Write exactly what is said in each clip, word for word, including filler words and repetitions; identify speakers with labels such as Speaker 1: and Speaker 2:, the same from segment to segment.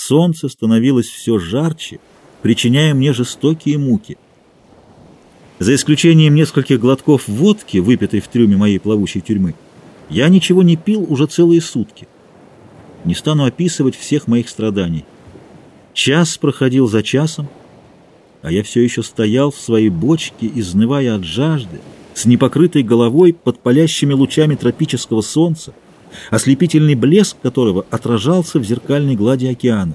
Speaker 1: солнце становилось все жарче, причиняя мне жестокие муки. За исключением нескольких глотков водки, выпитой в трюме моей плавучей тюрьмы, я ничего не пил уже целые сутки. Не стану описывать всех моих страданий. Час проходил за часом, а я все еще стоял в своей бочке, изнывая от жажды, с непокрытой головой под палящими лучами тропического солнца, ослепительный блеск которого отражался в зеркальной глади океана.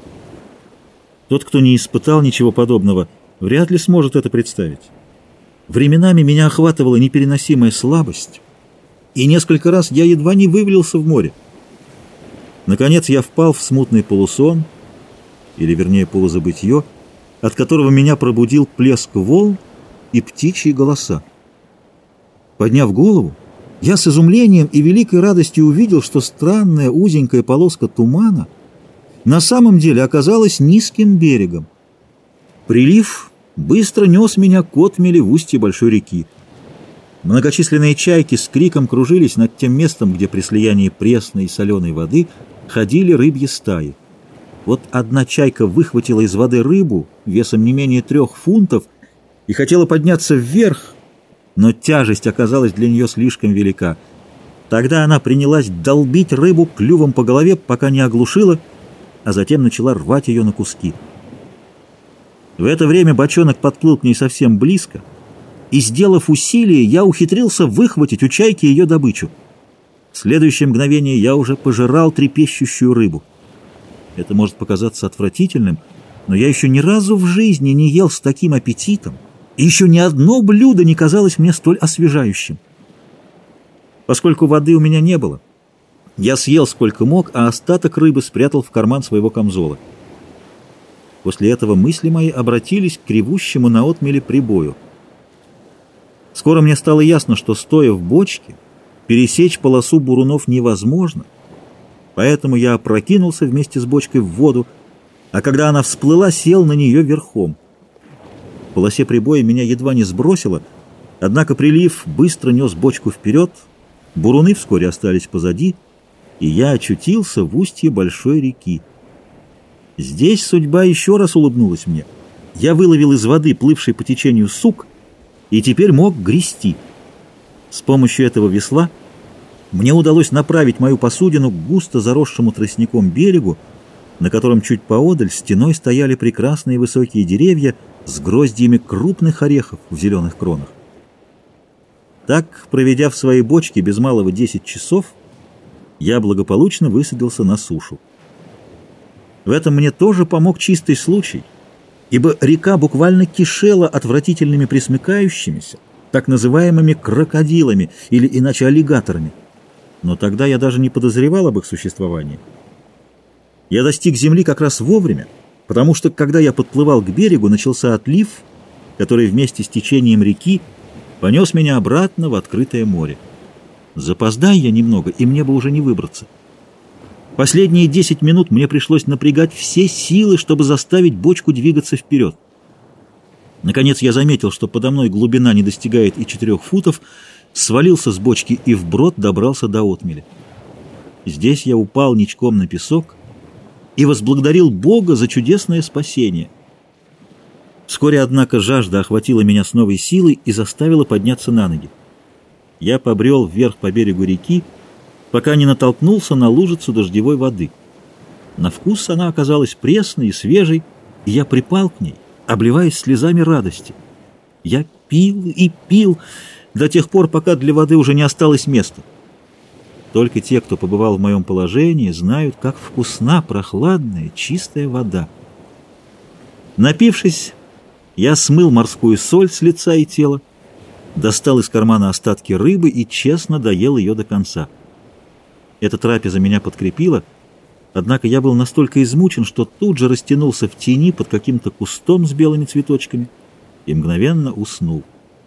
Speaker 1: Тот, кто не испытал ничего подобного, вряд ли сможет это представить. Временами меня охватывала непереносимая слабость, и несколько раз я едва не вывалился в море. Наконец я впал в смутный полусон, или вернее полузабытье, от которого меня пробудил плеск волн и птичьи голоса. Подняв голову, я с изумлением и великой радостью увидел, что странная узенькая полоска тумана на самом деле оказалась низким берегом. Прилив быстро нес меня к отмели в устье большой реки. Многочисленные чайки с криком кружились над тем местом, где при слиянии пресной и соленой воды ходили рыбьи стаи. Вот одна чайка выхватила из воды рыбу весом не менее трех фунтов и хотела подняться вверх, но тяжесть оказалась для нее слишком велика. Тогда она принялась долбить рыбу клювом по голове, пока не оглушила, а затем начала рвать ее на куски. В это время бочонок подплыл к ней совсем близко, и, сделав усилие, я ухитрился выхватить у чайки ее добычу. В следующее мгновение я уже пожирал трепещущую рыбу. Это может показаться отвратительным, но я еще ни разу в жизни не ел с таким аппетитом, и еще ни одно блюдо не казалось мне столь освежающим. Поскольку воды у меня не было, я съел сколько мог, а остаток рыбы спрятал в карман своего камзола. После этого мысли мои обратились к ревущему на отмеле прибою. Скоро мне стало ясно, что, стоя в бочке, пересечь полосу бурунов невозможно, поэтому я опрокинулся вместе с бочкой в воду, а когда она всплыла, сел на нее верхом. В полосе прибоя меня едва не сбросило, однако прилив быстро нес бочку вперед, буруны вскоре остались позади, и я очутился в устье большой реки. Здесь судьба еще раз улыбнулась мне. Я выловил из воды, плывший по течению, сук, и теперь мог грести. С помощью этого весла мне удалось направить мою посудину к густо заросшему тростником берегу, на котором чуть поодаль стеной стояли прекрасные высокие деревья с гроздьями крупных орехов в зеленых кронах. Так, проведя в своей бочке без малого десять часов, я благополучно высадился на сушу. В этом мне тоже помог чистый случай, ибо река буквально кишела отвратительными пресмыкающимися, так называемыми крокодилами или иначе аллигаторами. Но тогда я даже не подозревал об их существовании. Я достиг земли как раз вовремя, потому что, когда я подплывал к берегу, начался отлив, который вместе с течением реки понес меня обратно в открытое море. Запоздай я немного, и мне бы уже не выбраться. Последние десять минут мне пришлось напрягать все силы, чтобы заставить бочку двигаться вперед. Наконец я заметил, что подо мной глубина не достигает и четырех футов, свалился с бочки и вброд добрался до отмели. Здесь я упал ничком на песок и возблагодарил Бога за чудесное спасение. Вскоре, однако, жажда охватила меня с новой силой и заставила подняться на ноги. Я побрел вверх по берегу реки, пока не натолкнулся на лужицу дождевой воды. На вкус она оказалась пресной и свежей, и я припал к ней, обливаясь слезами радости. Я пил и пил до тех пор, пока для воды уже не осталось места. Только те, кто побывал в моем положении, знают, как вкусна прохладная, чистая вода. Напившись, я смыл морскую соль с лица и тела, достал из кармана остатки рыбы и честно доел ее до конца. Эта трапеза меня подкрепила, однако я был настолько измучен, что тут же растянулся в тени под каким-то кустом с белыми цветочками и мгновенно уснул.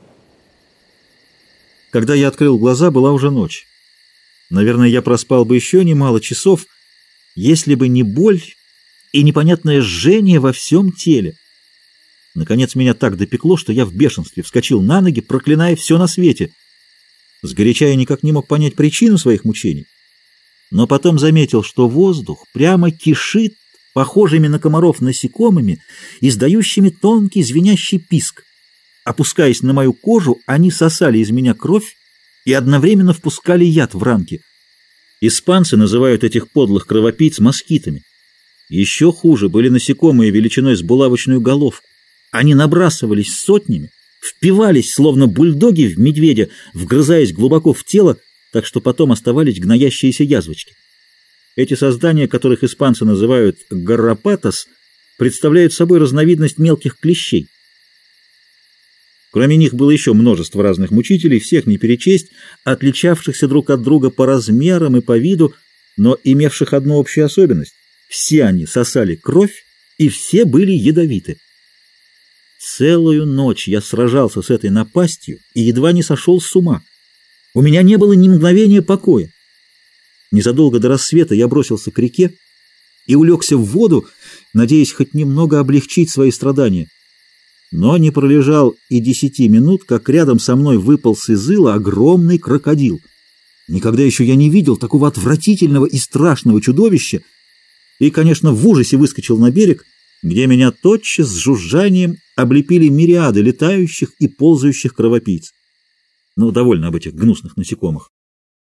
Speaker 1: Когда я открыл глаза, была уже ночь. Наверное, я проспал бы еще немало часов, если бы не боль и непонятное жжение во всем теле. Наконец меня так допекло, что я в бешенстве вскочил на ноги, проклиная все на свете. Сгоряча я никак не мог понять причину своих мучений, но потом заметил, что воздух прямо кишит похожими на комаров насекомыми, издающими тонкий звенящий писк. Опускаясь на мою кожу, они сосали из меня кровь и одновременно впускали яд в ранки. Испанцы называют этих подлых кровопийц москитами. Еще хуже были насекомые величиной с булавочную головку. Они набрасывались сотнями, впивались, словно бульдоги в медведя, вгрызаясь глубоко в тело, так что потом оставались гноящиеся язвочки. Эти создания, которых испанцы называют гаррапатос, представляют собой разновидность мелких клещей. Кроме них было еще множество разных мучителей, всех не перечесть, отличавшихся друг от друга по размерам и по виду, но имевших одну общую особенность. Все они сосали кровь, и все были ядовиты. Целую ночь я сражался с этой напастью и едва не сошел с ума. У меня не было ни мгновения покоя. Незадолго до рассвета я бросился к реке и улегся в воду, надеясь хоть немного облегчить свои страдания. Но не пролежал и десяти минут, как рядом со мной выполз из ила огромный крокодил. Никогда еще я не видел такого отвратительного и страшного чудовища, и, конечно, в ужасе выскочил на берег, где меня тотчас с жужжанием облепили мириады летающих и ползающих кровопийц. Ну, довольно об этих гнусных насекомых.